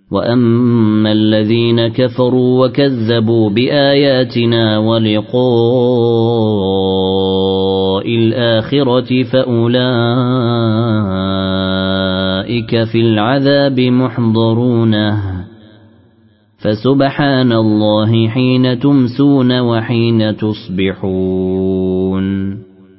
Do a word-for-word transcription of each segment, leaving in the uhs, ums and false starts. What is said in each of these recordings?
وأما الذين كفروا وكذبوا بآياتنا ولقاء الآخرة فأولئك في العذاب محضرونه فسبحان الله حين تمسون وحين تصبحون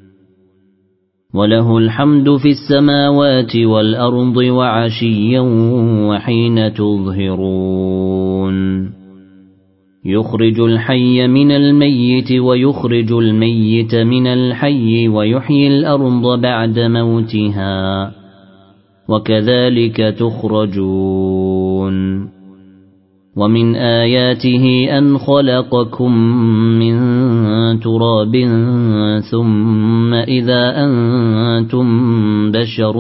وله الحمد في السماوات والأرض وعشيا وحين تظهرون يخرج الحي من الميت ويخرج الميت من الحي ويحيي الأرض بعد موتها وكذلك تخرجون ومن آياته أن خلقكم من تراب ثم إذا أنتم بشر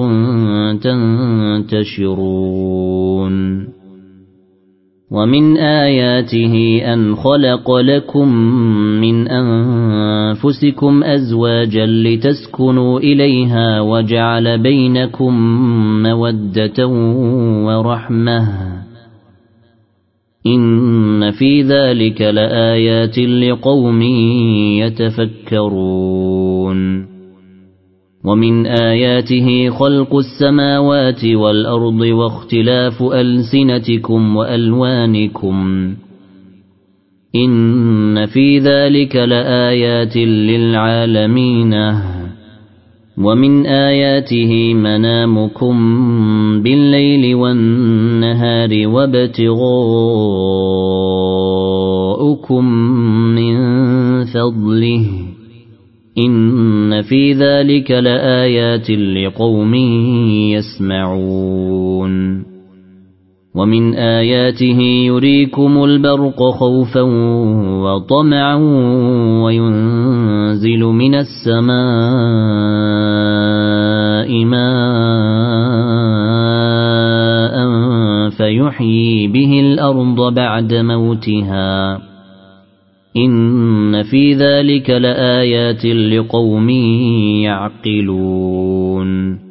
تنتشرون ومن آياته أن خلق لكم من أنفسكم أزواجا لتسكنوا إليها وجعل بينكم مودة ورحمة إن في ذلك لآيات لقوم يتفكرون ومن آياته خلق السماوات والأرض واختلاف ألسنتكم وألوانكم إن في ذلك لآيات للعالمين ومن آياته منامكم بالليل والنهار وابتغاؤكم من فضله إن في ذلك لآيات لقوم يسمعون ومن آياته يريكم البرق خوفا وطمعا وينزل من السماء ماء فيحيي به الأرض بعد موتها إن في ذلك لآيات لقوم يعقلون